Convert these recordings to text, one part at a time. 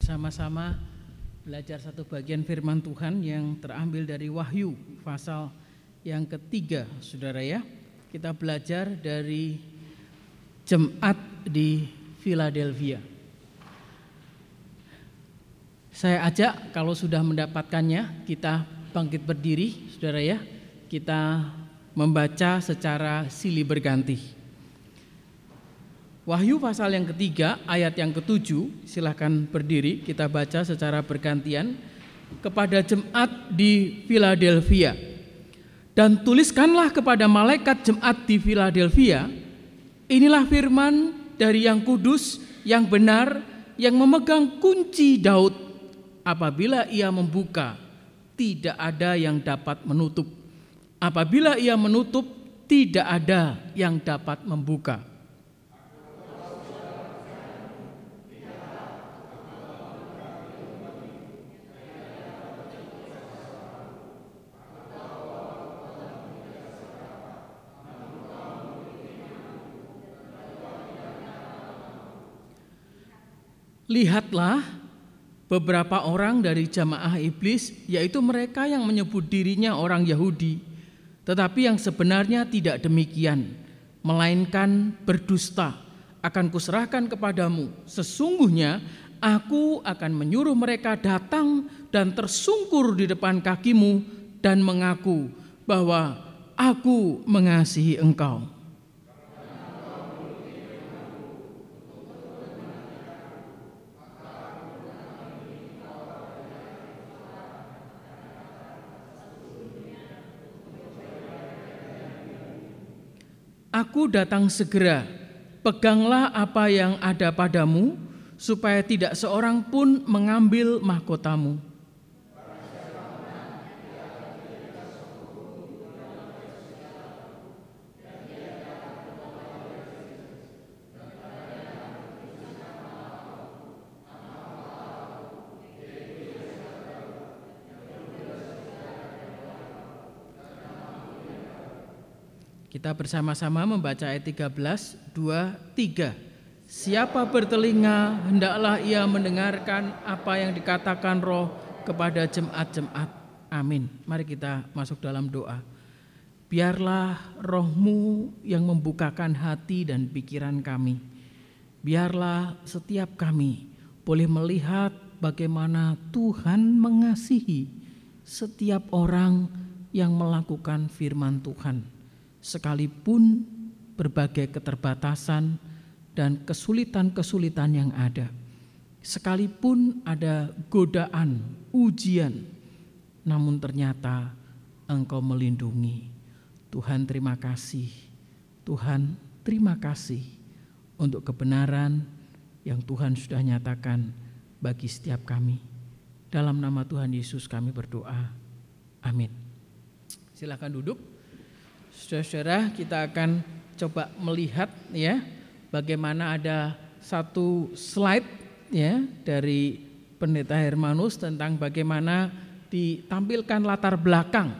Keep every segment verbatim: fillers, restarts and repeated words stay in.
bersama-sama belajar satu bagian firman Tuhan yang terambil dari Wahyu pasal yang ketiga, saudara ya. Kita belajar dari jemaat di Philadelphia. Saya ajak kalau sudah mendapatkannya, kita bangkit berdiri, saudara ya. Kita membaca secara silih berganti. Wahyu pasal yang ketiga, ayat yang ketujuh, silahkan berdiri, kita baca secara bergantian. Kepada jemaat di Philadelphia. Dan tuliskanlah kepada malaikat jemaat di Philadelphia, inilah firman dari yang kudus, yang benar, yang memegang kunci Daud. Apabila ia membuka, tidak ada yang dapat menutup. Apabila ia menutup, tidak ada yang dapat membuka. Lihatlah beberapa orang dari jamaah iblis, yaitu mereka yang menyebut dirinya orang Yahudi, tetapi yang sebenarnya tidak demikian, melainkan berdusta. Akan kuserahkan kepadamu, sesungguhnya aku akan menyuruh mereka datang dan tersungkur di depan kakimu dan mengaku bahwa aku mengasihi engkau. Aku datang segera, peganglah apa yang ada padamu, supaya tidak seorang pun mengambil mahkotamu. Kita bersama-sama membaca ayat tiga belas, dua, tiga. Siapa bertelinga, hendaklah ia mendengarkan apa yang dikatakan Roh kepada jemaat-jemaat. Amin. Mari kita masuk dalam doa. Biarlah Roh-Mu yang membukakan hati dan pikiran kami. Biarlah setiap kami boleh melihat bagaimana Tuhan mengasihi setiap orang yang melakukan firman Tuhan. Sekalipun berbagai keterbatasan dan kesulitan-kesulitan yang ada, sekalipun ada godaan, ujian, namun ternyata Engkau melindungi. Tuhan terima kasih, Tuhan terima kasih untuk kebenaran yang Tuhan sudah nyatakan bagi setiap kami. Dalam nama Tuhan Yesus kami berdoa, amin. Silakan duduk. Saudara-saudara, kita akan coba melihat ya bagaimana ada satu slide ya dari Pendeta Hermanus tentang bagaimana ditampilkan latar belakang.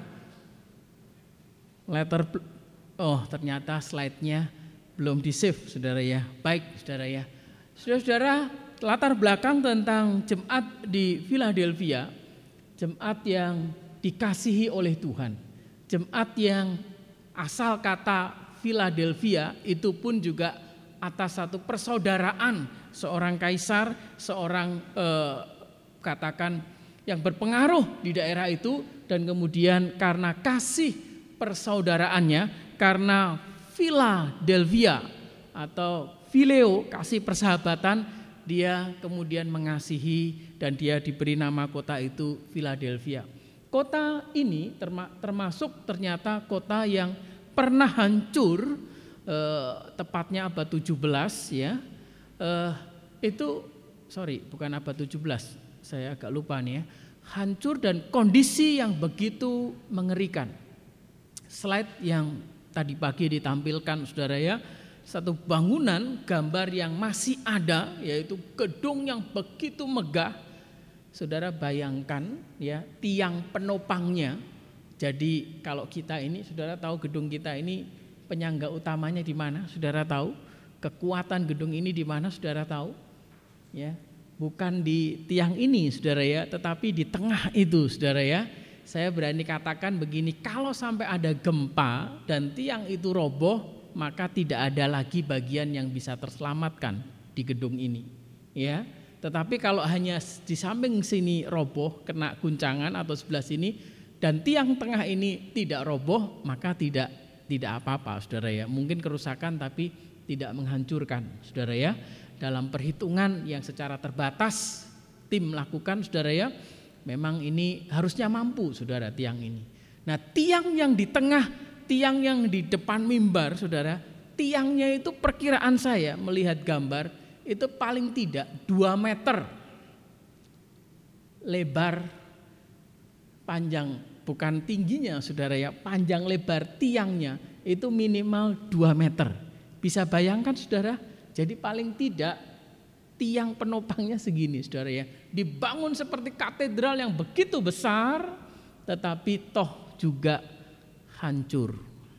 Latar oh ternyata slide-nya belum di-save, Saudara ya. Baik, Saudara ya. Saudara-saudara, latar belakang tentang jemaat di Philadelphia, jemaat yang dikasihi oleh Tuhan. Jemaat yang asal kata Philadelphia itu pun juga atas satu persaudaraan seorang kaisar, seorang eh, katakan yang berpengaruh di daerah itu, dan kemudian karena kasih persaudaraannya, karena Philadelphia atau Phileo, kasih persahabatan, dia kemudian mengasihi dan dia diberi nama kota itu Philadelphia. Kota ini termasuk ternyata kota yang pernah hancur, eh, tepatnya abad tujuh belas ya. Eh, itu sorry, bukan abad tujuh belas. Saya agak lupa nih ya. Hancur dan kondisi yang begitu mengerikan. Slide yang tadi pagi ditampilkan, Saudara ya, satu bangunan gambar yang masih ada, yaitu gedung yang begitu megah. Saudara bayangkan ya, tiang penopangnya. Jadi kalau kita ini, Saudara tahu gedung kita ini penyangga utamanya di mana? Saudara tahu? Kekuatan gedung ini di mana? Saudara tahu? Ya, bukan di tiang ini saudara ya, tetapi di tengah itu saudara ya. Saya berani katakan begini, kalau sampai ada gempa dan tiang itu roboh, maka tidak ada lagi bagian yang bisa terselamatkan di gedung ini. Ya, tetapi kalau hanya di samping sini roboh, kena guncangan atau sebelah sini, dan tiang tengah ini tidak roboh, maka tidak tidak apa-apa saudara ya. Mungkin kerusakan tapi tidak menghancurkan saudara ya. Dalam perhitungan yang secara terbatas tim lakukan saudara ya, memang ini harusnya mampu saudara tiang ini. Nah tiang yang di tengah, tiang yang di depan mimbar saudara, tiangnya itu perkiraan saya melihat gambar itu paling tidak dua meter lebar panjang, bukan tingginya saudara ya, panjang lebar tiangnya itu minimal dua meter. Bisa bayangkan saudara, jadi paling tidak tiang penopangnya segini saudara ya, dibangun seperti katedral yang begitu besar tetapi toh juga hancur.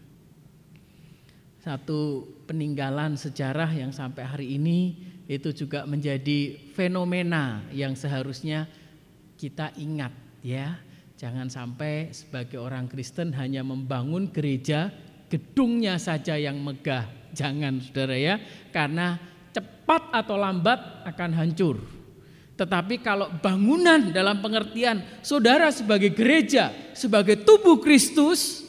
Satu peninggalan sejarah yang sampai hari ini itu juga menjadi fenomena yang seharusnya kita ingat ya. Jangan sampai sebagai orang Kristen hanya membangun gereja, gedungnya saja yang megah. Jangan saudara ya, karena cepat atau lambat akan hancur. Tetapi kalau bangunan dalam pengertian saudara sebagai gereja, sebagai tubuh Kristus,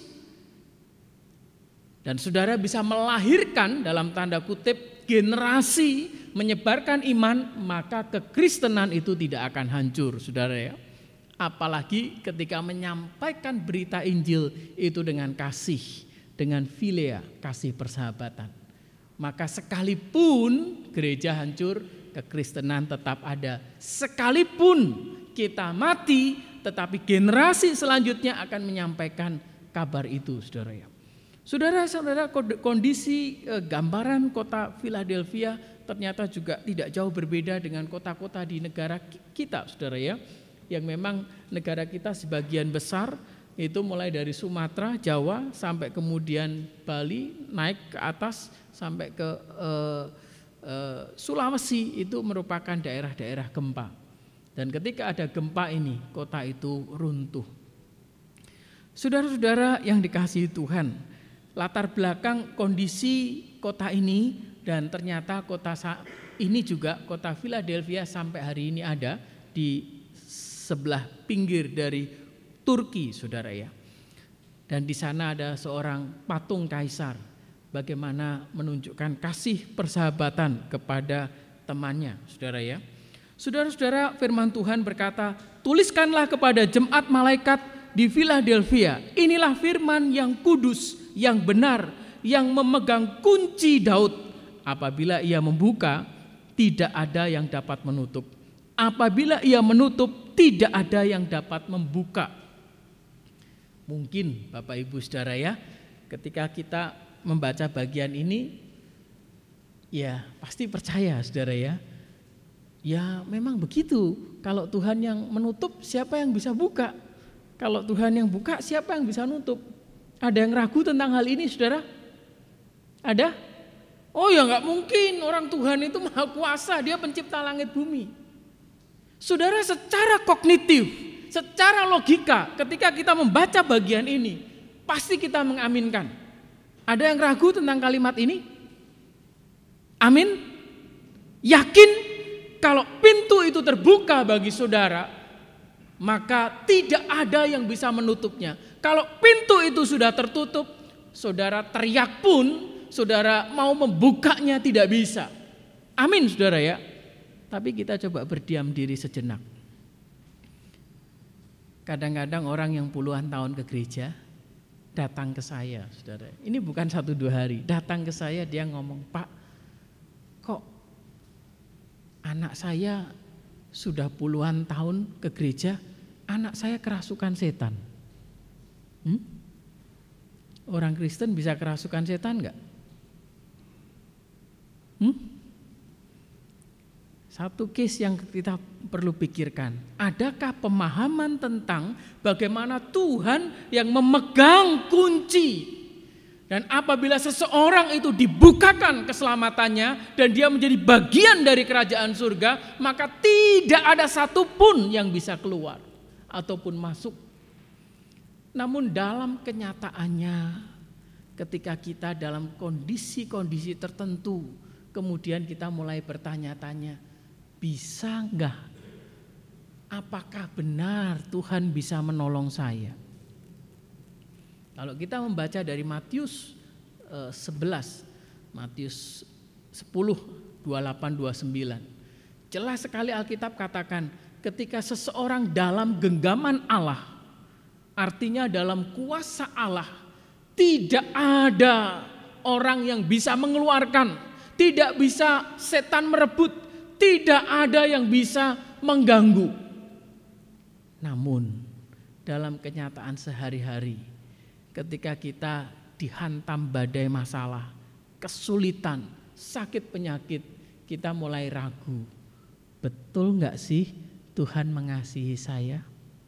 dan saudara bisa melahirkan dalam tanda kutip generasi menyebarkan iman, maka kekristenan itu tidak akan hancur saudara ya. Apalagi ketika menyampaikan berita Injil itu dengan kasih, dengan philia, kasih persahabatan. Maka sekalipun gereja hancur, kekristenan tetap ada. Sekalipun kita mati, tetapi generasi selanjutnya akan menyampaikan kabar itu saudara ya. Saudara-saudara, kondisi gambaran kota Philadelphia ternyata juga tidak jauh berbeda dengan kota-kota di negara kita saudara ya. Yang memang negara kita sebagian besar itu mulai dari Sumatera, Jawa sampai kemudian Bali, naik ke atas sampai ke eh, eh, Sulawesi, itu merupakan daerah-daerah gempa. Dan ketika ada gempa ini, kota itu runtuh. Saudara-saudara yang dikasihi Tuhan, latar belakang kondisi kota ini, dan ternyata kota ini juga kota Philadelphia sampai hari ini ada di sebelah pinggir dari Turki saudara ya. Dan di sana ada seorang patung kaisar, bagaimana menunjukkan kasih persahabatan kepada temannya saudara ya. Saudara-saudara, firman Tuhan berkata, tuliskanlah kepada jemaat malaikat di Philadelphia, inilah firman yang kudus, yang benar, yang memegang kunci Daud. Apabila ia membuka, tidak ada yang dapat menutup. Apabila ia menutup, tidak ada yang dapat membuka. Mungkin Bapak Ibu Saudara ya, ketika kita membaca bagian ini, ya pasti percaya saudara ya. Ya memang begitu, kalau Tuhan yang menutup siapa yang bisa buka? Kalau Tuhan yang buka siapa yang bisa nutup? Ada yang ragu tentang hal ini saudara? Ada? Oh ya gak mungkin, orang Tuhan itu maha kuasa, dia pencipta langit bumi. Saudara, secara kognitif, secara logika, ketika kita membaca bagian ini, pasti kita mengaminkan. Ada yang ragu tentang kalimat ini? Amin? Yakin kalau pintu itu terbuka bagi saudara, maka tidak ada yang bisa menutupnya. Kalau pintu itu sudah tertutup, saudara teriak pun, saudara mau membukanya tidak bisa. Amin saudara ya. Tapi kita coba berdiam diri sejenak. Kadang-kadang orang yang puluhan tahun ke gereja datang ke saya, saudara. Ini bukan satu dua hari, datang ke saya dia ngomong, Pak, kok anak saya sudah puluhan tahun ke gereja, anak saya kerasukan setan. Hmm? Orang Kristen bisa kerasukan setan enggak? Hmm? Satu case yang kita perlu pikirkan, adakah pemahaman tentang bagaimana Tuhan yang memegang kunci Dan apabila seseorang itu dibukakan keselamatannya dan dia menjadi bagian dari kerajaan surga, maka tidak ada satupun yang bisa keluar ataupun masuk. Namun dalam kenyataannya, ketika kita dalam kondisi-kondisi tertentu, kemudian kita mulai bertanya-tanya, bisa enggak? Apakah benar Tuhan bisa menolong saya? Kalau kita membaca dari Matius sebelas, Matius sepuluh, dua puluh delapan, dua puluh sembilan, jelas sekali Alkitab katakan ketika seseorang dalam genggaman Allah, artinya dalam kuasa Allah, tidak ada orang yang bisa mengeluarkan, tidak bisa setan merebut, tidak ada yang bisa mengganggu. Namun dalam kenyataan sehari-hari, ketika kita dihantam badai masalah, kesulitan, sakit penyakit, kita mulai ragu. Betul enggak sih Tuhan mengasihi saya?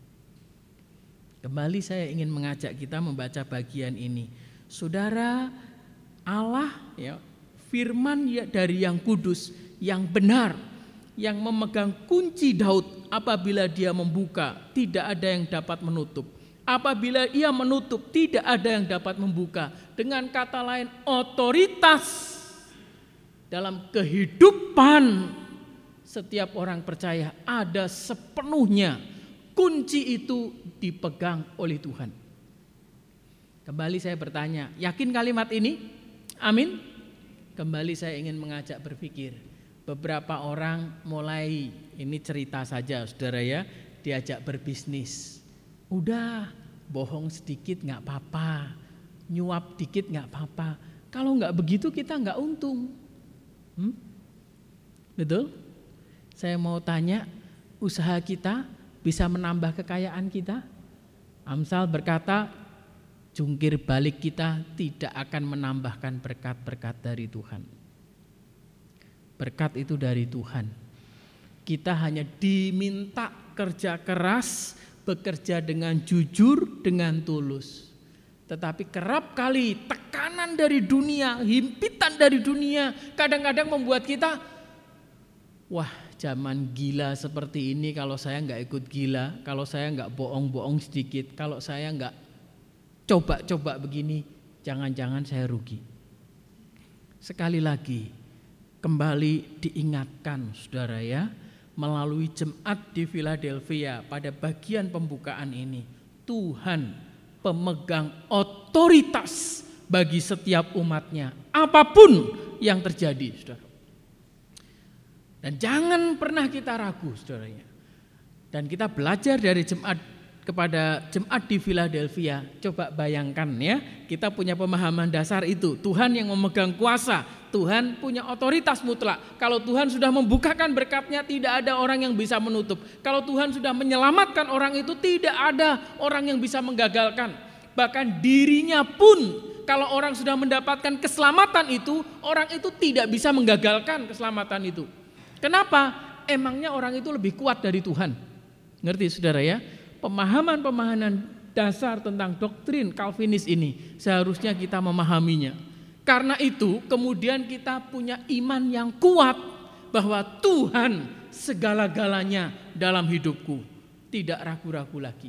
Kembali saya ingin mengajak kita membaca bagian ini. Saudara, Allah ya, firman ya, dari yang kudus, yang benar, yang memegang kunci Daud, apabila dia membuka, tidak ada yang dapat menutup. Apabila ia menutup, tidak ada yang dapat membuka. Dengan kata lain, otoritas dalam kehidupan setiap orang percaya ada sepenuhnya. Kunci itu dipegang oleh Tuhan. Kembali saya bertanya, yakin kalimat ini? Amin. Kembali saya ingin mengajak berpikir. Beberapa orang mulai, ini cerita saja saudara ya, diajak berbisnis. Udah, bohong sedikit gak apa-apa, nyuap dikit gak apa-apa. Kalau gak begitu kita gak untung. Hmm? Betul? Saya mau tanya, usaha kita bisa menambah kekayaan kita? Amsal berkata, jungkir balik kita tidak akan menambahkan berkat-berkat dari Tuhan. Berkat itu dari Tuhan. Kita hanya diminta kerja keras, bekerja dengan jujur, dengan tulus. Tetapi kerap kali tekanan dari dunia, himpitan dari dunia, kadang-kadang membuat kita, wah zaman gila seperti ini, kalau saya enggak ikut gila, kalau saya enggak bohong-bohong sedikit, kalau saya enggak coba-coba begini, jangan-jangan saya rugi. Sekali lagi, kembali diingatkan saudara ya, melalui jemaat di Philadelphia pada bagian pembukaan ini, Tuhan pemegang otoritas bagi setiap umatnya, apapun yang terjadi saudara. Dan jangan pernah kita ragu saudaranya. Dan kita belajar dari jemaat kepada jemaat di Philadelphia, coba bayangkan ya, kita punya pemahaman dasar itu, Tuhan yang memegang kuasa, Tuhan punya otoritas mutlak. Kalau Tuhan sudah membukakan berkatnya, tidak ada orang yang bisa menutup. Kalau Tuhan sudah menyelamatkan orang itu, tidak ada orang yang bisa menggagalkan. Bahkan dirinya pun, kalau orang sudah mendapatkan keselamatan itu, orang itu tidak bisa menggagalkan keselamatan itu. Kenapa? Emangnya orang itu lebih kuat dari Tuhan? Ngerti saudara ya? Pemahaman-pemahaman dasar tentang doktrin Calvinis ini seharusnya kita memahaminya. Karena itu kemudian kita punya iman yang kuat bahwa Tuhan segala-galanya dalam hidupku. Tidak ragu-ragu lagi.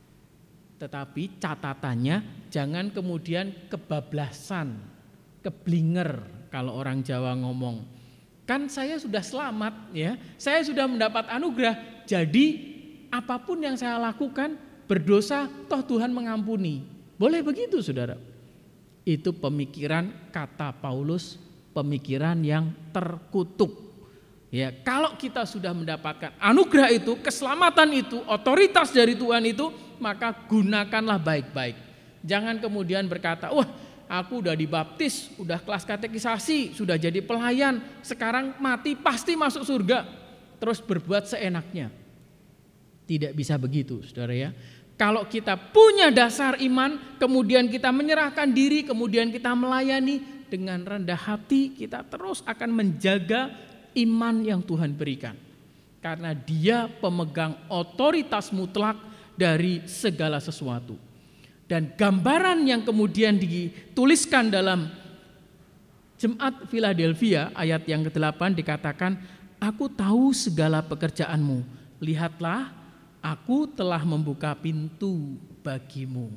Tetapi catatannya jangan kemudian kebablasan, keblinger kalau orang Jawa ngomong. Kan saya sudah selamat ya, saya sudah mendapat anugerah, jadi apapun yang saya lakukan berdosa, toh Tuhan mengampuni. Boleh begitu saudara? Itu pemikiran kata Paulus, pemikiran yang terkutuk. Ya, kalau kita sudah mendapatkan anugerah itu, keselamatan itu, otoritas dari Tuhan itu, maka gunakanlah baik-baik. Jangan kemudian berkata, wah aku udah dibaptis, udah kelas katekisasi, sudah jadi pelayan, sekarang mati pasti masuk surga. Terus berbuat seenaknya. Tidak bisa begitu saudara ya. Kalau kita punya dasar iman, kemudian kita menyerahkan diri, kemudian kita melayani dengan rendah hati, kita terus akan menjaga iman yang Tuhan berikan. Karena Dia pemegang otoritas mutlak dari segala sesuatu. Dan gambaran yang kemudian dituliskan dalam Jemaat Philadelphia ayat yang kedelapan dikatakan, aku tahu segala pekerjaanmu, lihatlah aku telah membuka pintu bagimu.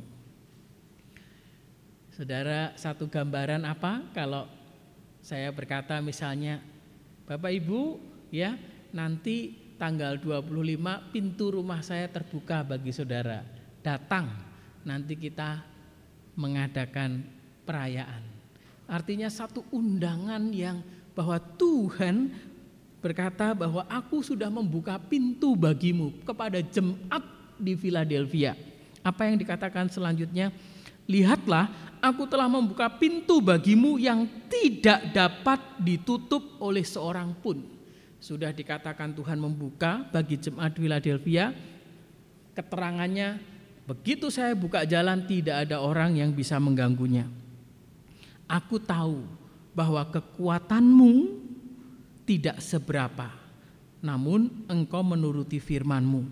Saudara, satu gambaran apa kalau saya berkata misalnya, Bapak Ibu ya, nanti tanggal dua puluh lima pintu rumah saya terbuka bagi saudara, datang, nanti kita mengadakan perayaan. Artinya satu undangan yang bahwa Tuhan berkata bahwa aku sudah membuka pintu bagimu kepada jemaat di Philadelphia. Apa yang dikatakan selanjutnya? Lihatlah, aku telah membuka pintu bagimu yang tidak dapat ditutup oleh seorang pun. Sudah dikatakan Tuhan membuka bagi jemaat Philadelphia. Keterangannya, begitu saya buka jalan tidak ada orang yang bisa mengganggunya. Aku tahu bahwa kekuatanmu tidak seberapa, namun engkau menuruti firman-Mu.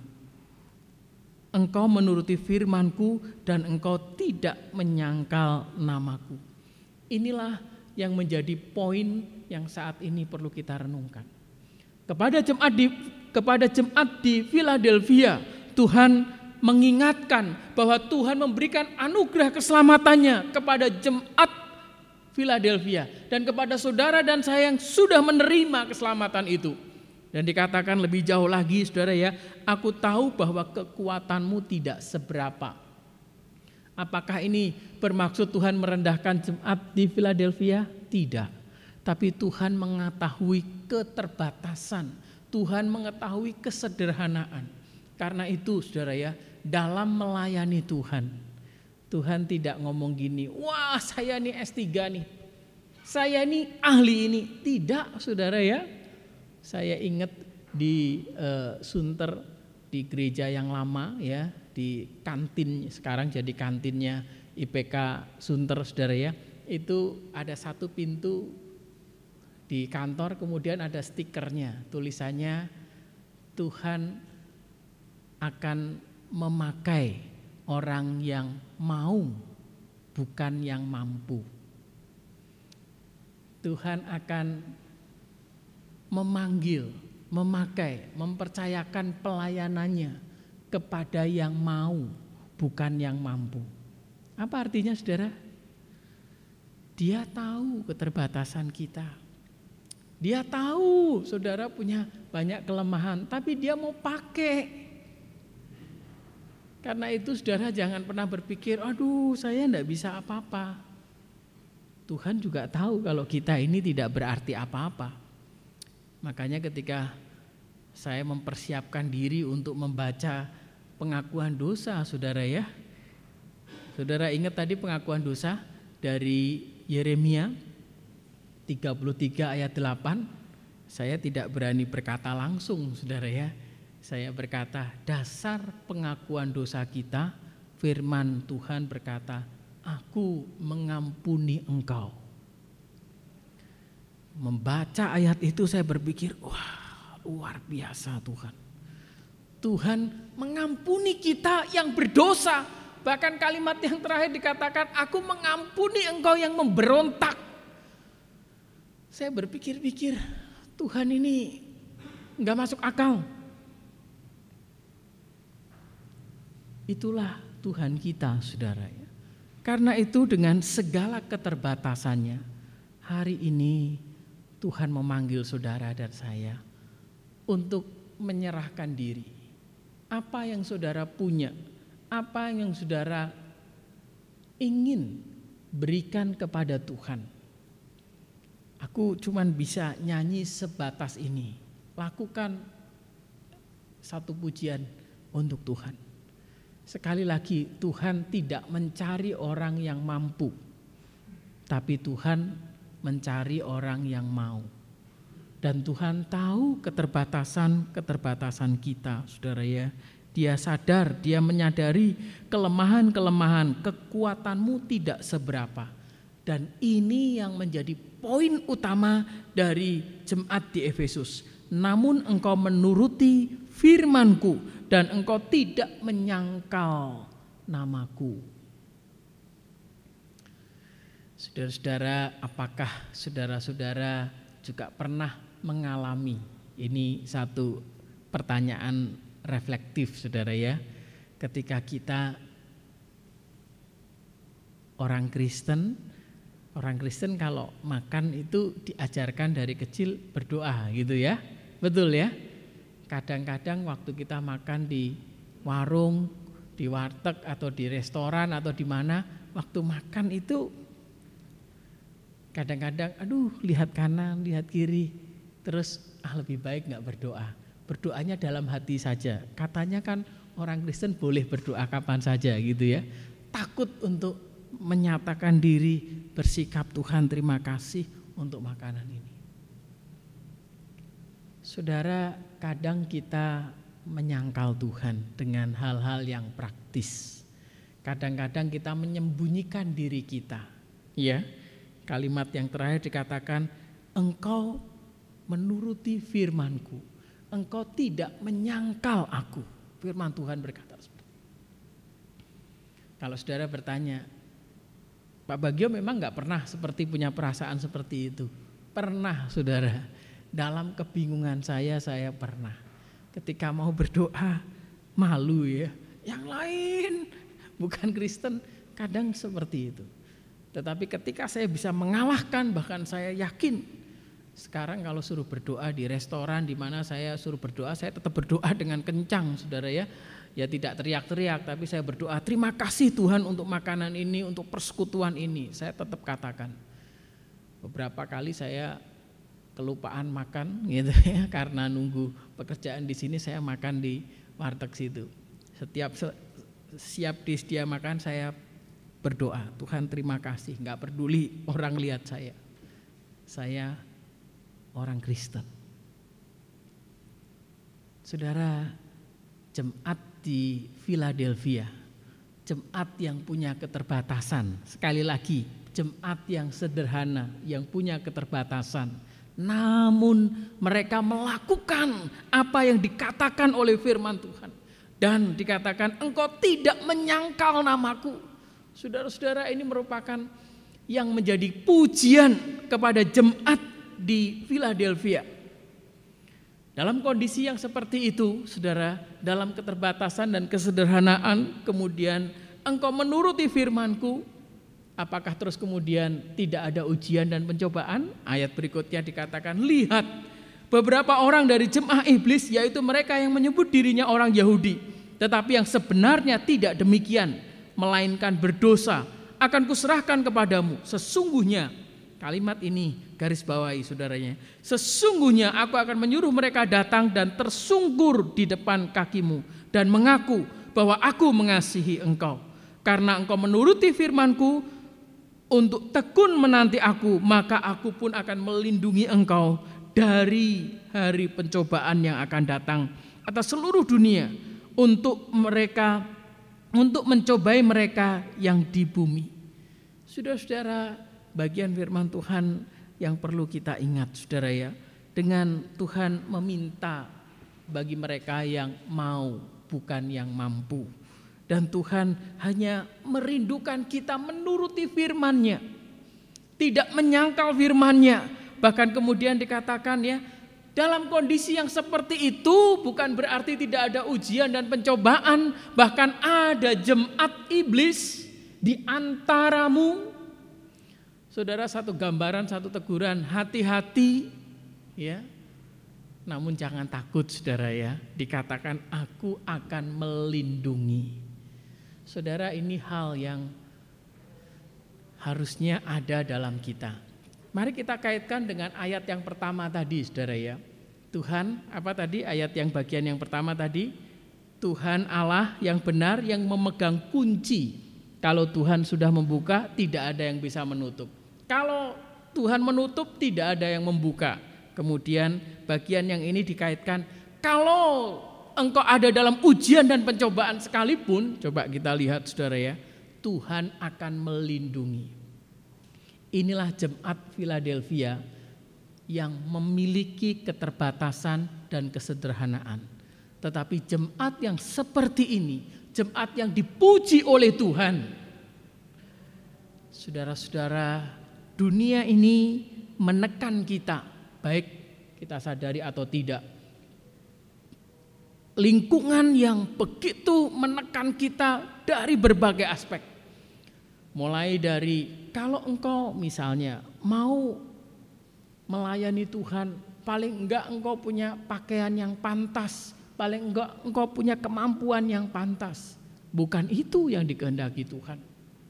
Engkau menuruti firman-Ku dan engkau tidak menyangkal namaku. Inilah yang menjadi poin yang saat ini perlu kita renungkan. Kepada jemaat di kepada jemaat di Philadelphia, Tuhan mengingatkan bahwa Tuhan memberikan anugerah keselamatannya kepada jemaat Philadelphia dan kepada saudara dan saya yang sudah menerima keselamatan itu. Dan dikatakan lebih jauh lagi saudara ya, aku tahu bahwa kekuatanmu tidak seberapa. Apakah ini bermaksud Tuhan merendahkan jemaat di Philadelphia? Tidak. Tapi Tuhan mengetahui keterbatasan, Tuhan mengetahui kesederhanaan. Karena itu saudara ya, dalam melayani Tuhan, Tuhan tidak ngomong gini, wah saya nih S tiga nih, saya nih ahli ini. Tidak saudara ya. Saya ingat di uh, Sunter, di gereja yang lama ya, di kantin, sekarang jadi kantinnya I P K Sunter saudara ya. Itu ada satu pintu di kantor, kemudian ada stikernya, tulisannya Tuhan akan memakai orang yang mau, bukan yang mampu. Tuhan akan memanggil, memakai, mempercayakan pelayanannya kepada yang mau, bukan yang mampu. Apa artinya saudara? Dia tahu keterbatasan kita. Dia tahu saudara punya banyak kelemahan, tapi dia mau pakai. Karena itu saudara jangan pernah berpikir, aduh saya enggak bisa apa-apa. Tuhan juga tahu kalau kita ini tidak berarti apa-apa. Makanya ketika saya mempersiapkan diri untuk membaca pengakuan dosa saudara ya. Saudara ingat tadi pengakuan dosa dari Yeremia tiga puluh tiga ayat delapan. Saya tidak berani berkata langsung saudara ya. Saya berkata, dasar pengakuan dosa kita, firman Tuhan berkata, aku mengampuni engkau. Membaca ayat itu saya berpikir, wah luar biasa Tuhan. Tuhan mengampuni kita yang berdosa. Bahkan kalimat yang terakhir dikatakan, aku mengampuni engkau yang memberontak. Saya berpikir-pikir, Tuhan ini enggak masuk akal. Itulah Tuhan kita saudara ya. Karena itu dengan segala keterbatasannya, hari ini Tuhan memanggil saudara dan saya untuk menyerahkan diri. Apa yang saudara punya, apa yang saudara ingin berikan kepada Tuhan. Aku cuman bisa nyanyi sebatas ini. Lakukan satu pujian untuk Tuhan. Sekali lagi, Tuhan tidak mencari orang yang mampu, tapi Tuhan mencari orang yang mau. Dan Tuhan tahu keterbatasan-keterbatasan kita, saudara ya. Dia sadar, dia menyadari kelemahan-kelemahan, kekuatanmu tidak seberapa. Dan ini yang menjadi poin utama dari jemaat di Efesus. Namun engkau menuruti firman-Ku dan engkau tidak menyangkal namaku. Saudara-saudara, apakah saudara-saudara juga pernah mengalami, ini satu pertanyaan reflektif saudara ya, ketika kita orang Kristen, orang Kristen kalau makan itu diajarkan dari kecil berdoa gitu ya, betul ya. Kadang-kadang waktu kita makan di warung, di warteg atau di restoran atau di mana, waktu makan itu kadang-kadang aduh lihat kanan, lihat kiri, terus ah lebih baik nggak berdoa. Berdoanya dalam hati saja. Katanya kan orang Kristen boleh berdoa kapan saja gitu ya. Takut untuk menyatakan diri, bersikap Tuhan terima kasih untuk makanan ini. Saudara, kadang kita menyangkal Tuhan dengan hal-hal yang praktis. Kadang-kadang kita menyembunyikan diri kita. Ya, kalimat yang terakhir dikatakan, engkau menuruti firman-Ku, engkau tidak menyangkal aku. Firman Tuhan berkata seperti itu. Kalau saudara bertanya, Pak Bagio memang gak pernah seperti punya perasaan seperti itu. Pernah saudara. Dalam kebingungan saya, saya pernah ketika mau berdoa malu ya. Yang lain bukan Kristen kadang seperti itu. Tetapi ketika saya bisa mengalahkan, bahkan saya yakin sekarang kalau suruh berdoa di restoran di mana saya suruh berdoa, saya tetap berdoa dengan kencang saudara ya. Ya tidak teriak-teriak, tapi saya berdoa terima kasih Tuhan untuk makanan ini, untuk persekutuan ini. Saya tetap katakan. Beberapa kali saya kelupaan makan gitu ya, karena nunggu pekerjaan di sini saya makan di warteg situ. Setiap siap disediakan makan saya berdoa, Tuhan terima kasih, nggak peduli orang lihat saya. Saya orang Kristen. Saudara, jemaat di Philadelphia, jemaat yang punya keterbatasan, sekali lagi jemaat yang sederhana, yang punya keterbatasan. Namun mereka melakukan apa yang dikatakan oleh firman Tuhan. Dan dikatakan engkau tidak menyangkal namaku. Saudara-saudara, ini merupakan yang menjadi pujian kepada jemaat di Philadelphia. Dalam kondisi yang seperti itu, saudara, dalam keterbatasan dan kesederhanaan, kemudian engkau menuruti firman-Ku. Apakah terus kemudian tidak ada ujian dan pencobaan? Ayat berikutnya dikatakan, lihat beberapa orang dari jemaah iblis, yaitu mereka yang menyebut dirinya orang Yahudi, tetapi yang sebenarnya tidak demikian, melainkan berdosa, akan kuserahkan kepadamu. Sesungguhnya, kalimat ini garis bawahi saudaranya, sesungguhnya aku akan menyuruh mereka datang dan tersungkur di depan kakimu dan mengaku bahwa aku mengasihi engkau. Karena engkau menuruti firman-Ku untuk tekun menanti aku, maka aku pun akan melindungi engkau dari hari pencobaan yang akan datang atas seluruh dunia untuk mereka, untuk mencobai mereka yang di bumi. Saudara-saudara, bagian firman Tuhan yang perlu kita ingat saudara ya, dengan Tuhan meminta bagi mereka yang mau, bukan yang mampu. Dan Tuhan hanya merindukan kita menuruti firman-Nya, tidak menyangkal firman-Nya. Bahkan kemudian dikatakan ya, dalam kondisi yang seperti itu bukan berarti tidak ada ujian dan pencobaan. Bahkan ada jemaat iblis di antaramu. Saudara, satu gambaran, satu teguran, hati-hati ya. Namun jangan takut saudara ya, dikatakan aku akan melindungi. Saudara, ini hal yang harusnya ada dalam kita. Mari kita kaitkan dengan ayat yang pertama tadi saudara ya. Tuhan, apa tadi ayat yang bagian yang pertama tadi? Tuhan Allah yang benar yang memegang kunci. Kalau Tuhan sudah membuka, tidak ada yang bisa menutup. Kalau Tuhan menutup, tidak ada yang membuka. Kemudian bagian yang ini dikaitkan, kalau engkau ada dalam ujian dan pencobaan sekalipun, coba kita lihat saudara ya, Tuhan akan melindungi. Inilah jemaat Philadelphia yang memiliki keterbatasan dan kesederhanaan. Tetapi jemaat yang seperti ini, jemaat yang dipuji oleh Tuhan. Saudara-saudara, dunia ini menekan kita, baik kita sadari atau tidak. Lingkungan yang begitu menekan kita dari berbagai aspek. Mulai dari kalau engkau misalnya mau melayani Tuhan, paling enggak engkau punya pakaian yang pantas, paling enggak engkau punya kemampuan yang pantas. Bukan itu yang dikehendaki Tuhan.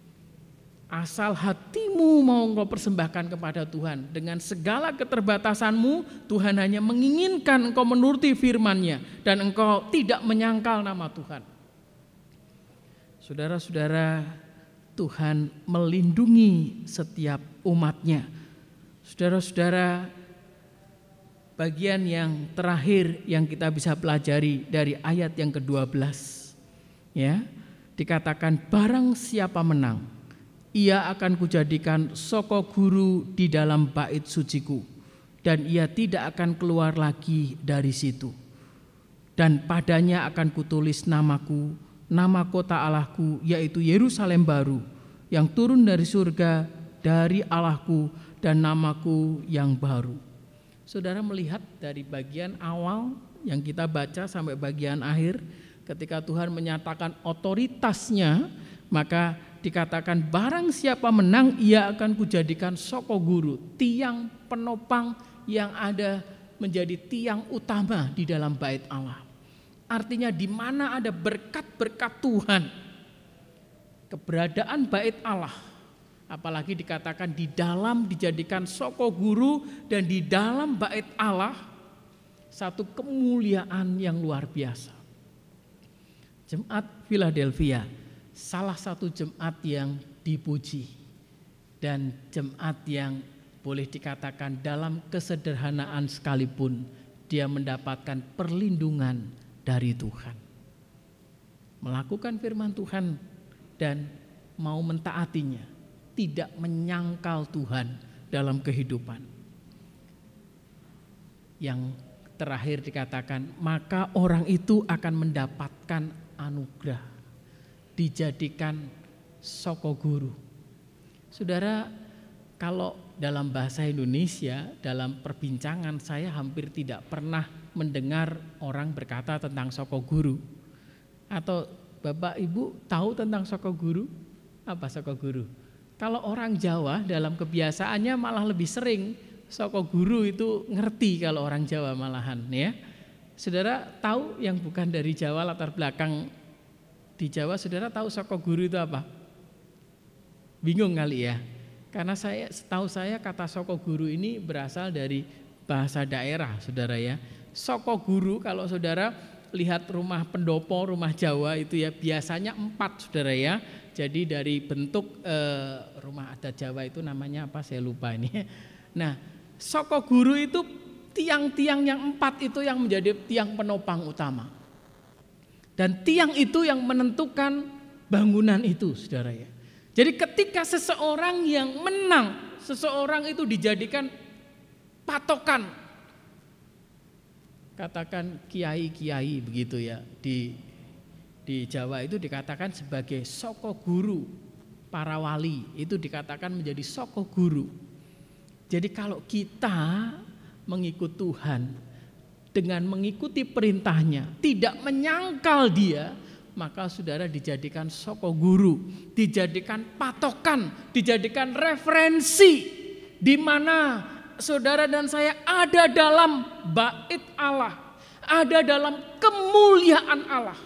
Asal hatimu mau engkau persembahkan kepada Tuhan, dengan segala keterbatasanmu, Tuhan hanya menginginkan engkau menuruti firman-Nya dan engkau tidak menyangkal nama Tuhan. Saudara-saudara, Tuhan melindungi setiap umat-Nya. Saudara-saudara, bagian yang terakhir yang kita bisa pelajari dari ayat yang kedua belas, ya, dikatakan barang siapa menang, ia akan kujadikan soko guru di dalam bait suciku, dan ia tidak akan keluar lagi dari situ. Dan padanya akan kutulis namaku, nama kota Allahku, yaitu Yerusalem baru, yang turun dari surga dari Allahku, dan namaku yang baru. Saudara melihat dari bagian awal yang kita baca sampai bagian akhir, ketika Tuhan menyatakan otoritasnya, maka dikatakan barang siapa menang, ia akan kujadikan soko guru, tiang penopang yang ada menjadi tiang utama di dalam bait Allah. Artinya di mana ada berkat-berkat Tuhan, keberadaan bait Allah, apalagi dikatakan di dalam dijadikan soko guru dan di dalam bait Allah, satu kemuliaan yang luar biasa. Jemaat Philadelphia, salah satu jemaat yang dipuji dan jemaat yang boleh dikatakan dalam kesederhanaan sekalipun dia mendapatkan perlindungan dari Tuhan. Melakukan firman Tuhan dan mau mentaatinya, tidak menyangkal Tuhan dalam kehidupan. Yang terakhir dikatakan, maka orang itu akan mendapatkan anugerah, dijadikan soko guru. Saudara, kalau dalam bahasa Indonesia, dalam perbincangan saya hampir tidak pernah mendengar orang berkata tentang soko guru. Atau Bapak Ibu tahu tentang soko guru? Apa soko guru? Kalau orang Jawa dalam kebiasaannya malah lebih sering soko guru itu ngerti kalau orang Jawa malahan, ya. Saudara tahu yang bukan dari Jawa, latar belakang di Jawa, saudara tahu soko guru itu apa? Bingung kali ya? Karena saya, setahu saya kata soko guru ini berasal dari bahasa daerah, saudara ya. Soko guru kalau saudara lihat rumah pendopo, rumah Jawa itu ya biasanya empat, saudara ya. Jadi dari bentuk eh, rumah adat Jawa itu namanya apa saya lupa ini. Nah, soko guru itu tiang-tiang yang empat itu yang menjadi tiang penopang utama. Dan tiang itu yang menentukan bangunan itu, saudara ya. Jadi ketika seseorang yang menang, seseorang itu dijadikan patokan. Katakan kiai-kiai begitu ya, di di Jawa itu dikatakan sebagai soko guru. Para wali itu dikatakan menjadi soko guru. Jadi kalau kita mengikut Tuhan dengan mengikuti perintahnya, tidak menyangkal dia, maka saudara dijadikan soko guru, dijadikan patokan, dijadikan referensi di mana saudara dan saya ada dalam bait Allah, ada dalam kemuliaan Allah.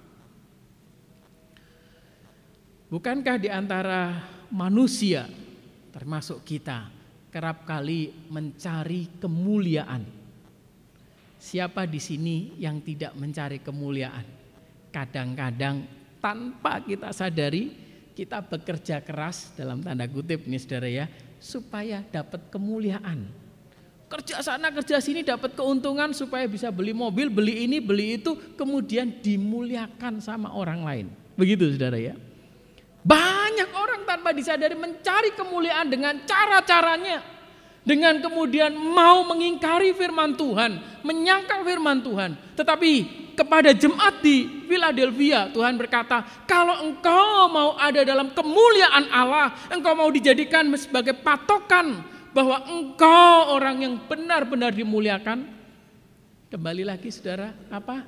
Bukankah di antara manusia, termasuk kita, kerap kali mencari kemuliaan? Siapa di sini yang tidak mencari kemuliaan? Kadang-kadang tanpa kita sadari, kita bekerja keras dalam tanda kutip nih saudara ya, supaya dapat kemuliaan. Kerja sana kerja sini dapat keuntungan supaya bisa beli mobil, beli ini, beli itu, kemudian dimuliakan sama orang lain. Begitu saudara ya. Banyak orang tanpa disadari mencari kemuliaan dengan cara-caranya, dengan kemudian mau mengingkari firman Tuhan, menyangkal firman Tuhan. Tetapi kepada jemaat di Philadelphia, Tuhan berkata, kalau engkau mau ada dalam kemuliaan Allah, engkau mau dijadikan sebagai patokan bahwa engkau orang yang benar-benar dimuliakan, kembali lagi saudara, apa?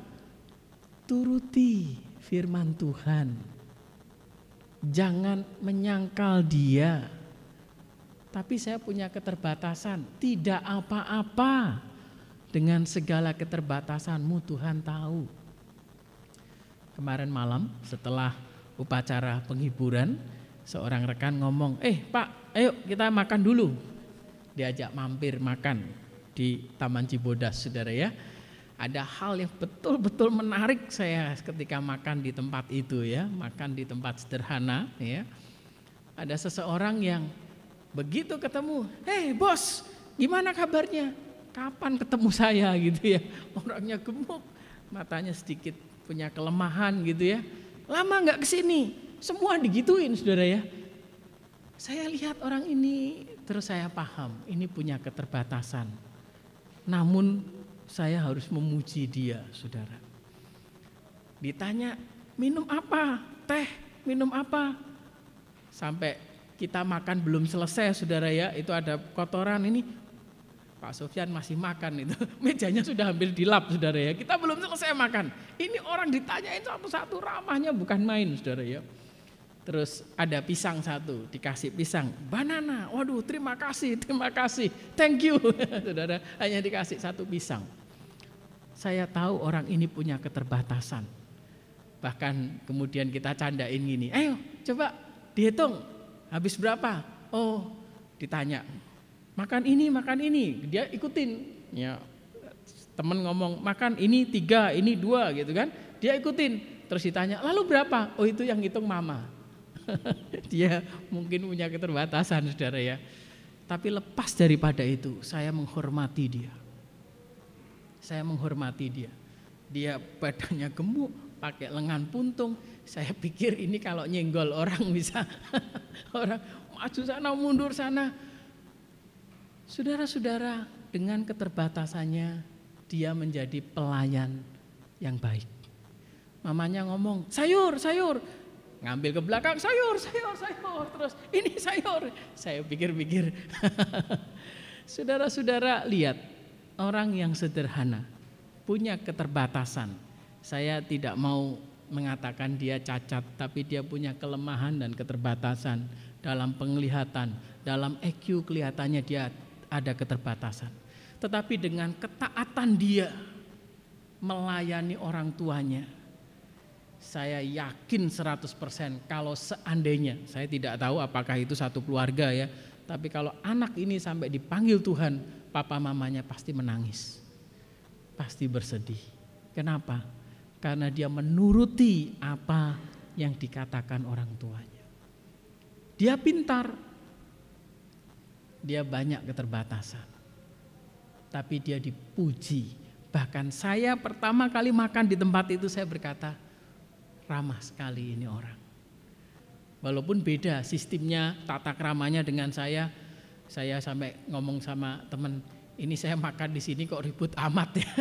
Turuti firman Tuhan. Jangan menyangkal dia. Tapi saya punya keterbatasan, tidak apa-apa. Dengan segala keterbatasanmu Tuhan tahu. Kemarin malam setelah upacara penghiburan, seorang rekan ngomong, eh Pak, ayo kita makan dulu. Diajak mampir makan di Taman Cibodas, saudara ya. Ada hal yang betul-betul menarik saya ketika makan di tempat itu ya, makan di tempat sederhana ya. Ada seseorang yang begitu ketemu, hei bos, gimana kabarnya? Kapan ketemu saya gitu ya? Orangnya gemuk, matanya sedikit punya kelemahan gitu ya. Lama nggak kesini, semua digituin saudara ya. Saya lihat orang ini, terus saya paham, ini punya keterbatasan. Namun saya harus memuji dia, saudara. Ditanya, minum apa? Teh, minum apa? Sampai kita makan belum selesai, saudara ya, itu ada kotoran ini. Pak Sofyan masih makan itu, mejanya sudah hampir dilap, saudara ya. Kita belum selesai makan. Ini orang ditanyain satu-satu, ramahnya bukan main, saudara ya. Terus ada pisang satu, dikasih pisang, banana, waduh terima kasih, terima kasih, thank you. Saudara, hanya dikasih satu pisang. Saya tahu orang ini punya keterbatasan. Bahkan kemudian kita candain gini, ayo coba dihitung, habis berapa? Oh, ditanya, makan ini, makan ini, dia ikutin. Ya, temen ngomong, makan ini tiga, ini dua gitu kan, dia ikutin. Terus ditanya, lalu berapa? Oh itu yang hitung mama. Dia mungkin punya keterbatasan, saudara ya. Tapi lepas daripada itu, saya menghormati dia. Saya menghormati dia. Dia badannya gemuk, pakai lengan puntung. Saya pikir ini kalau nyenggol orang bisa orang maju sana mundur sana. Saudara-saudara, dengan keterbatasannya dia menjadi pelayan yang baik. Mamanya ngomong, sayur, sayur. Ngambil ke belakang, sayur, sayur, sayur. Terus ini sayur. Saya pikir-pikir. Saudara-saudara lihat, orang yang sederhana, punya keterbatasan. Saya tidak mau mengatakan dia cacat, tapi dia punya kelemahan dan keterbatasan. Dalam penglihatan, dalam E Q kelihatannya dia ada keterbatasan. Tetapi dengan ketaatan dia melayani orang tuanya, saya yakin seratus persen kalau seandainya, saya tidak tahu apakah itu satu keluarga ya, tapi kalau anak ini sampai dipanggil Tuhan, papa mamanya pasti menangis, pasti bersedih. Kenapa? Karena dia menuruti apa yang dikatakan orang tuanya. Dia pintar, dia banyak keterbatasan, tapi dia dipuji. Bahkan saya pertama kali makan di tempat itu saya berkata, ramah sekali ini orang. Walaupun beda sistemnya, tata keramanya dengan saya, saya sampai ngomong sama teman, ini saya makan di sini kok ribut amat ya.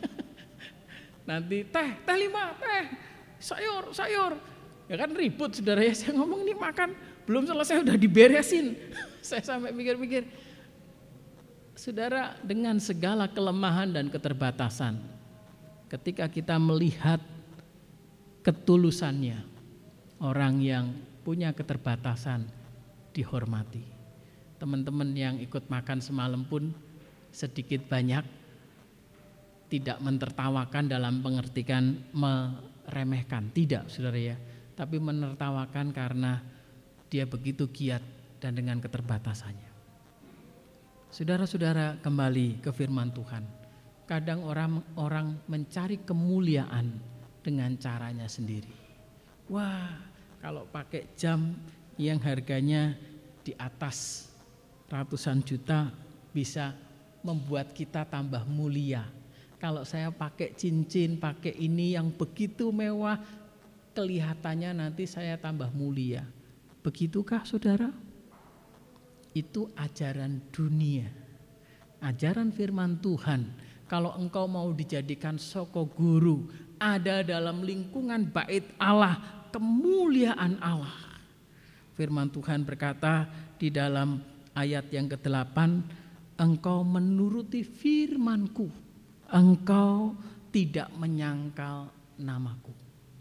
Nanti teh, teh lima, teh, sayur, sayur. Ya kan ribut saudara ya, saya ngomong ini makan belum selesai udah diberesin. Saya sampai mikir-mikir. Saudara, dengan segala kelemahan dan keterbatasan, ketika kita melihat ketulusannya, orang yang punya keterbatasan dihormati. Teman-teman yang ikut makan semalam pun sedikit banyak tidak mentertawakan dalam pengertian meremehkan, tidak saudara ya, tapi menertawakan karena dia begitu giat dan dengan keterbatasannya. Saudara-saudara, kembali ke firman Tuhan. Kadang orang-orang mencari kemuliaan dengan caranya sendiri. Wah, kalau pakai jam yang harganya di atas ratusan juta bisa membuat kita tambah mulia. Kalau saya pakai cincin, pakai ini yang begitu mewah, kelihatannya nanti saya tambah mulia. Begitukah saudara? Itu ajaran dunia. Ajaran firman Tuhan. Kalau engkau mau dijadikan soko guru, ada dalam lingkungan bait Allah, kemuliaan Allah. Firman Tuhan berkata di dalam ayat yang kedelapan, engkau menuruti firman-Ku, engkau tidak menyangkal namaku.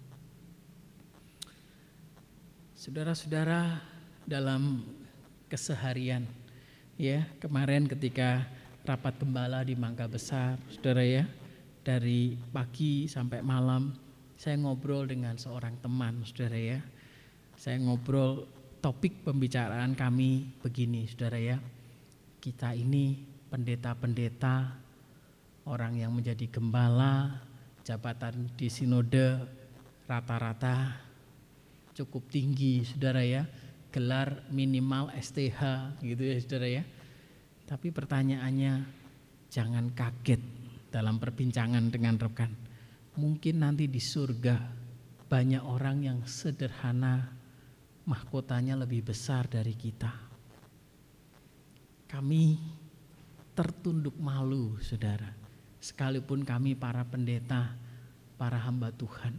Saudara-saudara, dalam keseharian, ya kemarin ketika rapat gembala di Mangga Besar, saudara ya, dari pagi sampai malam saya ngobrol dengan seorang teman, saudara ya. Saya ngobrol, topik pembicaraan kami begini, saudara ya. Kita ini pendeta-pendeta, orang yang menjadi gembala, jabatan di sinode rata-rata cukup tinggi, saudara ya. Gelar minimal S T H gitu ya, saudara ya. Tapi pertanyaannya, jangan kaget dalam perbincangan dengan rekan. Mungkin nanti di surga banyak orang yang sederhana, mahkotanya lebih besar dari kita. Kami tertunduk malu, saudara. Sekalipun kami para pendeta, para hamba Tuhan.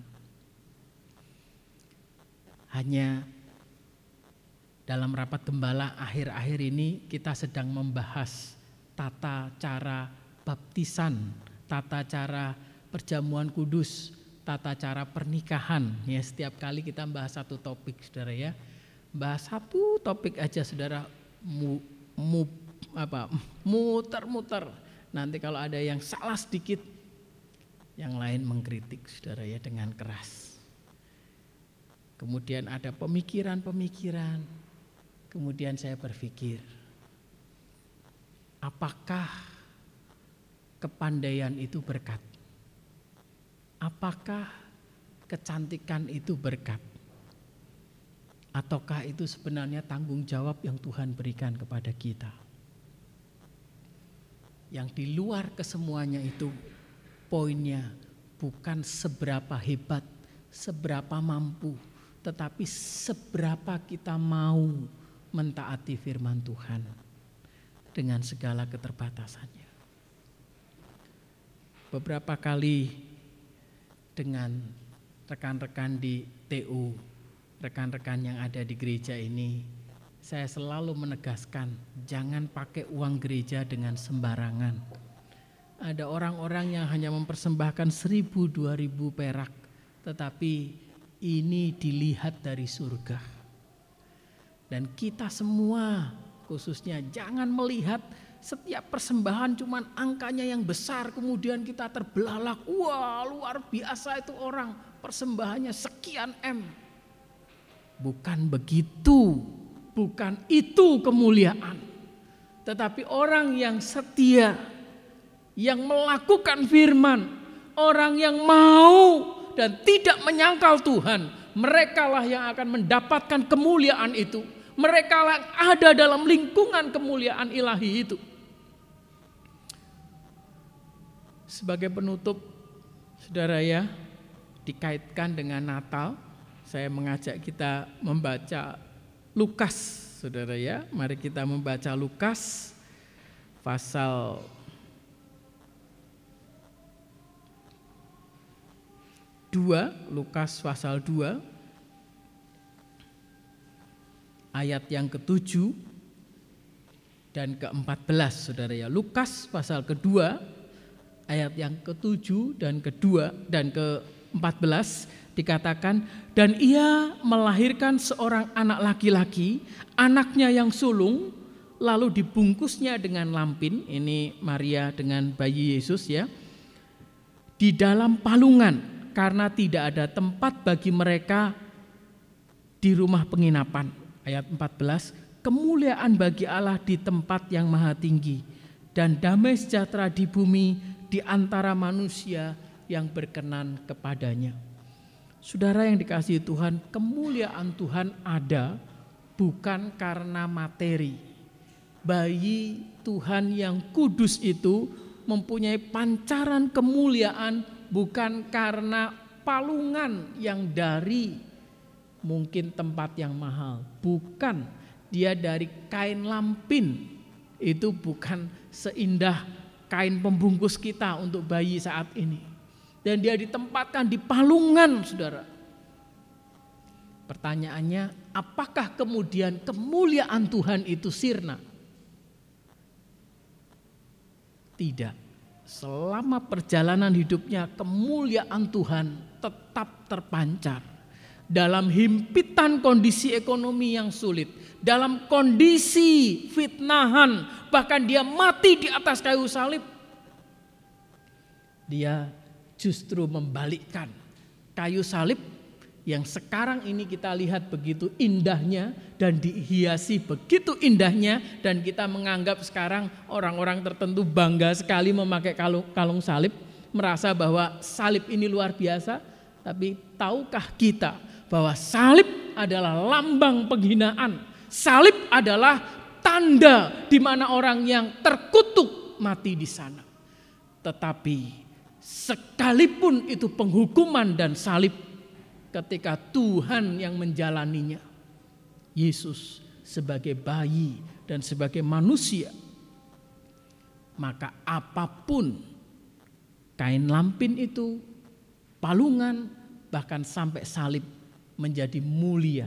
Hanya dalam rapat gembala akhir-akhir ini kita sedang membahas tata cara baptisan, tata cara perjamuan kudus, tata cara pernikahan. Ya, setiap kali kita bahas satu topik, saudara ya. Bahas satu topik aja, saudara, mu, mu, apa, muter-muter. Nanti kalau ada yang salah sedikit, yang lain mengkritik, saudara ya, dengan keras. Kemudian ada pemikiran-pemikiran. Kemudian saya berpikir, apakah kepandaian itu berkat? Apakah kecantikan itu berkat? Ataukah itu sebenarnya tanggung jawab yang Tuhan berikan kepada kita? Yang di luar kesemuanya itu, poinnya bukan seberapa hebat, seberapa mampu, tetapi seberapa kita mau mentaati firman Tuhan dengan segala keterbatasannya. Beberapa kali dengan rekan-rekan di T U, rekan-rekan yang ada di gereja ini, saya selalu menegaskan jangan pakai uang gereja dengan sembarangan. Ada orang-orang yang hanya mempersembahkan seribu, dua ribu perak, tetapi ini dilihat dari surga. Dan kita semua khususnya jangan melihat setiap persembahan cuman angkanya yang besar kemudian kita terbelalak. Wah, luar biasa itu orang, persembahannya sekian M. Bukan begitu, bukan itu kemuliaan. Tetapi orang yang setia, yang melakukan firman, orang yang mau dan tidak menyangkal Tuhan, merekalah yang akan mendapatkan kemuliaan itu. Merekalah yang ada dalam lingkungan kemuliaan ilahi itu. Sebagai penutup, saudara ya, dikaitkan dengan Natal, saya mengajak kita membaca Lukas, saudara ya. Mari kita membaca Lukas pasal dua, Lukas pasal dua, ayat yang ketujuh dan keempat belas, saudara ya. Lukas pasal kedua, ayat yang ketujuh dan kedua dan keempat belas dikatakan, dan ia melahirkan seorang anak laki-laki, anaknya yang sulung, lalu dibungkusnya dengan lampin, ini Maria dengan bayi Yesus ya, di dalam palungan, karena tidak ada tempat bagi mereka di rumah penginapan. Ayat empat belas, kemuliaan bagi Allah di tempat yang maha tinggi, dan damai sejahtera di bumi di antara manusia yang berkenan kepadanya. Saudara yang dikasihi Tuhan, kemuliaan Tuhan ada bukan karena materi. Bayi Tuhan yang kudus itu mempunyai pancaran kemuliaan bukan karena palungan yang dari mungkin tempat yang mahal. Bukan, dia dari kain lampin. Itu bukan seindah kain pembungkus kita untuk bayi saat ini. dan dia ditempatkan di palungan, saudara. Pertanyaannya, apakah kemudian kemuliaan Tuhan itu sirna? Tidak. Selama perjalanan hidupnya, kemuliaan Tuhan tetap terpancar. Dalam himpitan kondisi ekonomi yang sulit, dalam kondisi fitnahan, bahkan dia mati di atas kayu salib, dia justru membalikkan kayu salib yang sekarang ini kita lihat begitu indahnya dan dihiasi begitu indahnya, dan kita menganggap sekarang orang-orang tertentu bangga sekali memakai kalung, kalung salib, merasa bahwa salib ini luar biasa. Tapi tahukah kita bahwa salib adalah lambang penghinaan, salib adalah tanda di mana orang yang terkutuk mati di sana. Tetapi sekalipun itu penghukuman dan salib, ketika Tuhan yang menjalaninya, Yesus sebagai bayi dan sebagai manusia, maka apapun kain lampin itu, palungan, bahkan sampai salib menjadi mulia.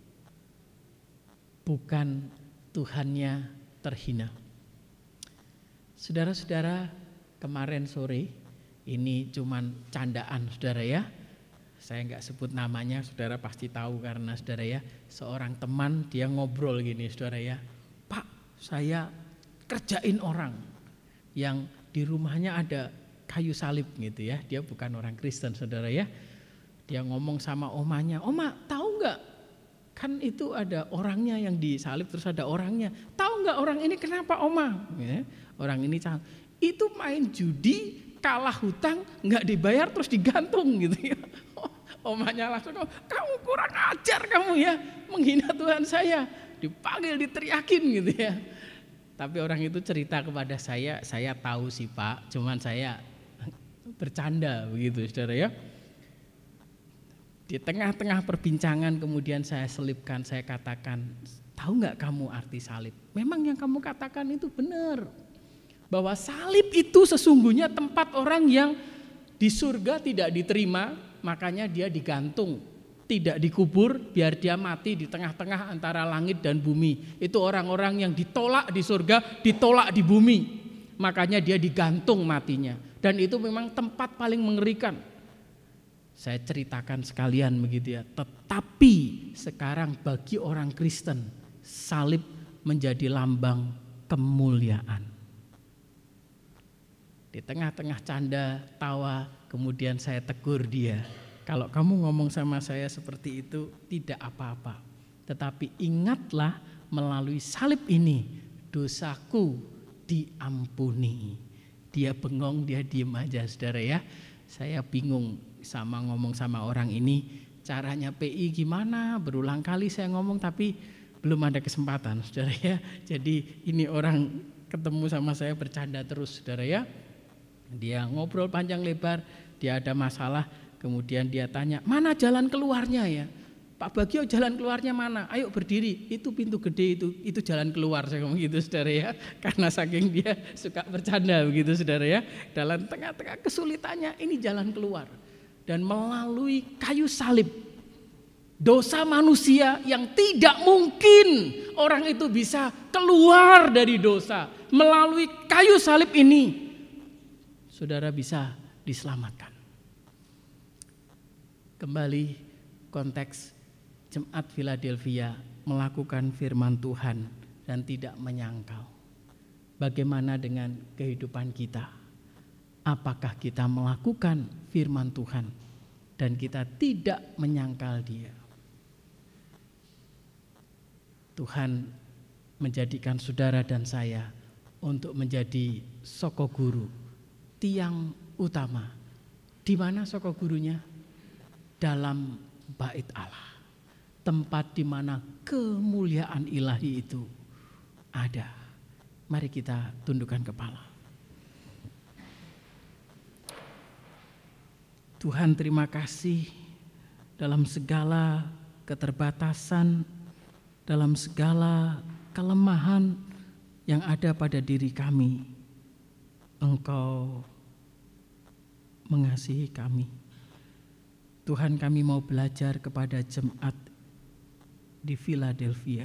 Bukan Tuhannya terhina. Saudara-saudara, kemarin sore, ini cuman candaan saudara ya. Saya nggak sebut namanya, saudara pasti tahu karena saudara ya, seorang teman dia ngobrol gini saudara ya, Pak, saya kerjain orang yang di rumahnya ada kayu salib gitu ya, dia bukan orang Kristen saudara ya. Dia ngomong sama omanya, Oma tahu nggak, kan itu ada orangnya yang disalib terus ada orangnya, tahu nggak orang ini kenapa Oma? Ya, orang ini itu main judi, kalah hutang, nggak dibayar terus digantung gitu ya. Omanya langsung, kamu kurang ajar kamu ya, menghina Tuhan saya, dipanggil diteriakin gitu ya. Tapi orang itu cerita kepada saya, saya tahu sih Pak, cuman saya bercanda begitu saudara ya. Di tengah-tengah perbincangan kemudian saya selipkan, saya katakan, tahu nggak kamu arti salib? Memang yang kamu katakan itu benar, bahwa salib itu sesungguhnya tempat orang yang di surga tidak diterima, makanya dia digantung, tidak dikubur, biar dia mati di tengah-tengah antara langit dan bumi. Itu orang-orang yang ditolak di surga, ditolak di bumi, makanya dia digantung matinya. Dan itu memang tempat paling mengerikan. Saya ceritakan sekalian begitu ya. Tetapi sekarang bagi orang Kristen, salib menjadi lambang kemuliaan. Di tengah-tengah canda, tawa, kemudian saya tegur dia. Kalau kamu ngomong sama saya seperti itu tidak apa-apa. Tetapi ingatlah melalui salib ini dosaku diampuni. Dia bengong, dia diem aja saudara ya. Saya bingung sama ngomong sama orang ini. Caranya P I gimana? Berulang kali saya ngomong tapi belum ada kesempatan saudara ya. Jadi ini orang ketemu sama saya bercanda terus saudara ya. Dia ngobrol panjang lebar, dia ada masalah, kemudian dia tanya, mana jalan keluarnya ya? Pak Bagio jalan keluarnya mana? Ayo berdiri, itu pintu gede itu, itu jalan keluar, saya ngomong gitu saudara ya. Karena saking dia suka bercanda begitu saudara ya. Dalam tengah-tengah kesulitannya ini jalan keluar. Dan melalui kayu salib, dosa manusia yang tidak mungkin orang itu bisa keluar dari dosa. Melalui kayu salib ini, saudara bisa diselamatkan. Kembali konteks Jemaat Philadelphia melakukan firman Tuhan dan tidak menyangkal. Bagaimana dengan kehidupan kita? Apakah kita melakukan firman Tuhan dan kita tidak menyangkal Dia? Tuhan menjadikan saudara dan saya untuk menjadi soko guru, tiang utama. Di mana soko gurunya? Dalam bait Allah. Tempat di mana kemuliaan ilahi itu ada. Mari kita tundukkan kepala. Tuhan, terima kasih dalam segala keterbatasan, dalam segala kelemahan yang ada pada diri kami. Engkau mengasihi kami. Tuhan, kami mau belajar kepada jemaat di Philadelphia.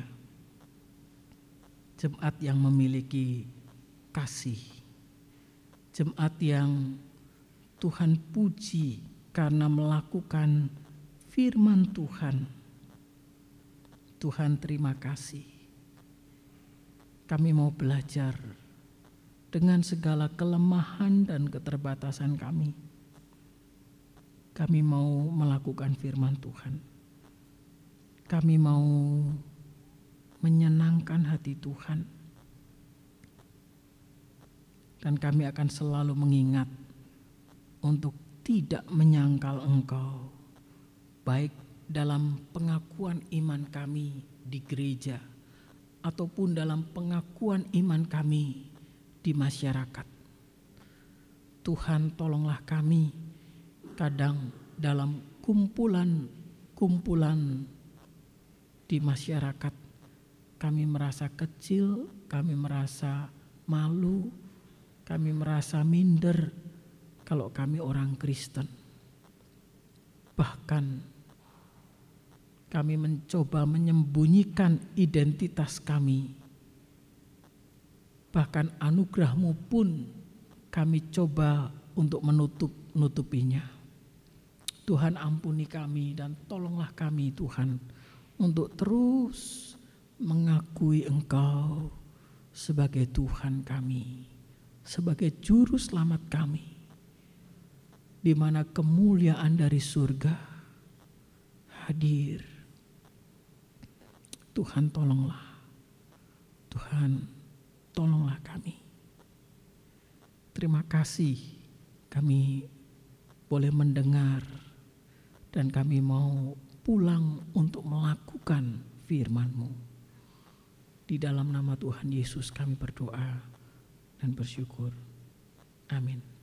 Jemaat yang memiliki kasih. Jemaat yang Tuhan puji karena melakukan firman Tuhan. Tuhan, terima kasih. Kami mau belajar dengan segala kelemahan dan keterbatasan kami. Kami mau melakukan firman Tuhan. Kami mau menyenangkan hati Tuhan. Dan kami akan selalu mengingat untuk tidak menyangkal Engkau, baik dalam pengakuan iman kami di gereja ataupun dalam pengakuan iman kami di masyarakat. Tuhan, tolonglah kami kadang dalam kumpulan-kumpulan di masyarakat kami merasa kecil, kami merasa malu, kami merasa minder kalau kami orang Kristen. Bahkan kami mencoba menyembunyikan identitas kami. Bahkan anugerah-Mu pun kami coba untuk menutup-nutupinya. Tuhan, ampuni kami dan tolonglah kami Tuhan untuk terus mengakui Engkau sebagai Tuhan kami, sebagai juru selamat kami, di mana kemuliaan dari surga hadir. Tuhan, tolonglah. Tuhan, tolonglah kami. Terima kasih kami boleh mendengar dan kami mau pulang untuk melakukan firman-Mu. Di dalam nama Tuhan Yesus kami berdoa dan bersyukur. Amin.